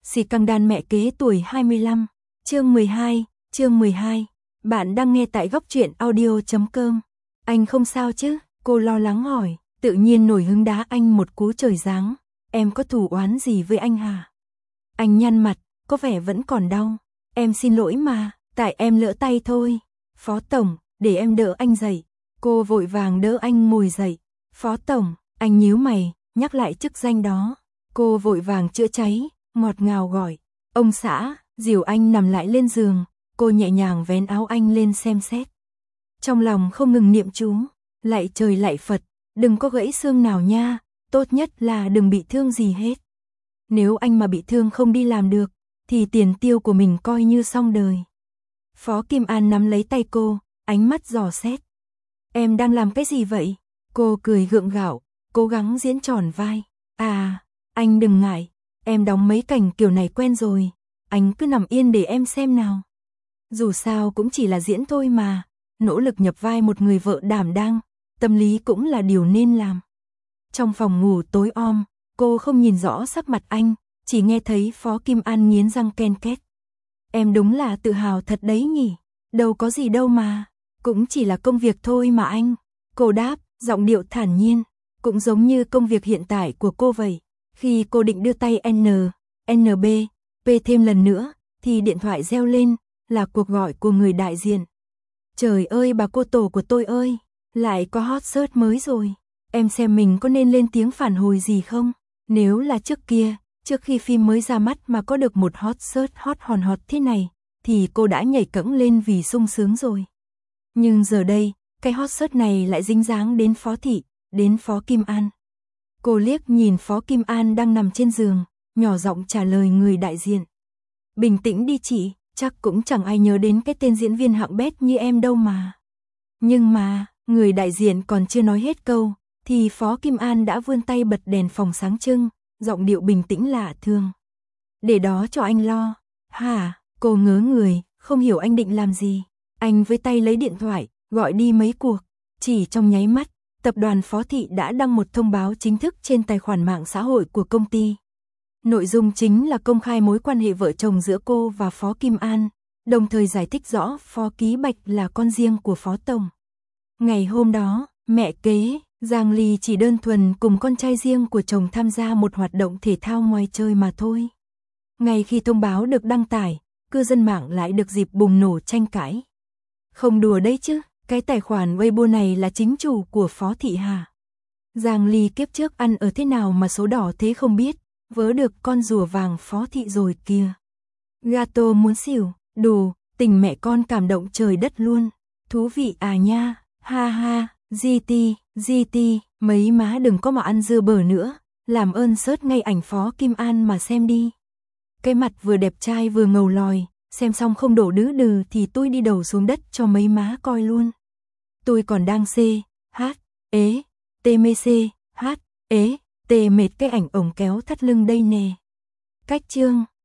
Xì căng đan mẹ kế tuổi 25. Chương 12. Bạn đang nghe tại goctruyện audio.com. Anh không sao chứ? Cô lo lắng hỏi, tự nhiên nổi hứng đá anh một cú trời giáng. Em có thù oán gì với anh hả? Anh nhăn mặt, có vẻ vẫn còn đau. Em xin lỗi mà, tại em lỡ tay thôi. Phó tổng, để em đỡ anh dậy. Cô vội vàng đỡ anh ngồi dậy. Phó tổng, anh nhíu mày, nhắc lại chức danh đó. Cô vội vàng chữa cháy, ngọt ngào gọi. Ông xã, dìu anh nằm lại lên giường. Cô nhẹ nhàng vén áo anh lên xem xét. Trong lòng không ngừng niệm chú. Lạy trời lạy Phật, đừng có gãy xương nào nha. Tốt nhất là đừng bị thương gì hết. Nếu anh mà bị thương không đi làm được, thì tiền tiêu của mình coi như xong đời. Phó Kim An nắm lấy tay cô, ánh mắt dò xét. Em đang làm cái gì vậy? Cô cười gượng gạo, cố gắng diễn tròn vai. À, anh đừng ngại, em đóng mấy cảnh kiểu này quen rồi. Anh cứ nằm yên để em xem nào. Dù sao cũng chỉ là diễn thôi mà. Nỗ lực nhập vai một người vợ đảm đang, tâm lý cũng là điều nên làm. Trong phòng ngủ tối om, cô không nhìn rõ sắc mặt anh, chỉ nghe thấy Phó Kim An nghiến răng ken két. Em đúng là tự hào thật đấy nhỉ, đâu có gì đâu mà, cũng chỉ là công việc thôi mà anh. Cô đáp, giọng điệu thản nhiên, cũng giống như công việc hiện tại của cô vậy. Khi cô định đưa tay NB, P thêm lần nữa, thì điện thoại reo lên, là cuộc gọi của người đại diện. Trời ơi bà cô tổ của tôi ơi, lại có hot search mới rồi. Em xem mình có nên lên tiếng phản hồi gì không? Nếu là trước kia, trước khi phim mới ra mắt mà có được một hot search hot hòn hot thế này, thì cô đã nhảy cẫng lên vì sung sướng rồi. Nhưng giờ đây, cái hot search này lại dính dáng đến Phó Thị, đến Phó Kim An. Cô liếc nhìn Phó Kim An đang nằm trên giường, nhỏ giọng trả lời người đại diện. Bình tĩnh đi chị, chắc cũng chẳng ai nhớ đến cái tên diễn viên hạng bét như em đâu mà. Nhưng mà, người đại diện còn chưa nói hết câu, thì Phó Kim An đã vươn tay bật đèn phòng sáng trưng, giọng điệu bình tĩnh lạ thường. Để đó cho anh lo. Hả? Cô ngớ người, không hiểu anh định làm gì. Anh với tay lấy điện thoại, gọi đi mấy cuộc. Chỉ trong nháy mắt, tập đoàn Phó Thị đã đăng một thông báo chính thức trên tài khoản mạng xã hội của công ty. Nội dung chính là công khai mối quan hệ vợ chồng giữa cô và Phó Kim An, đồng thời giải thích rõ Phó Ký Bạch là con riêng của Phó Tổng. Ngày hôm đó, mẹ kế, Giang Ly chỉ đơn thuần cùng con trai riêng của chồng tham gia một hoạt động thể thao ngoài trời mà thôi. Ngay khi thông báo được đăng tải, cư dân mạng lại được dịp bùng nổ tranh cãi. Không đùa đấy chứ, cái tài khoản Weibo này là chính chủ của Phó Thị hả? Giang Ly kiếp trước ăn ở thế nào mà số đỏ thế không biết, vớ được con rùa vàng Phó Thị rồi kìa. Gato muốn xỉu, đủ, tình mẹ con cảm động trời đất luôn. Thú vị à nha, ha ha, GT, mấy má đừng có mà ăn dưa bở nữa, làm ơn search ngay ảnh Phó Kim An mà xem đi. Cái mặt vừa đẹp trai vừa ngầu lòi, xem xong không đổ đứ đừ thì tôi đi đầu xuống đất cho mấy má coi luôn. Tôi còn đang mê cái ảnh ổng kéo thắt lưng đây nè. Cách chương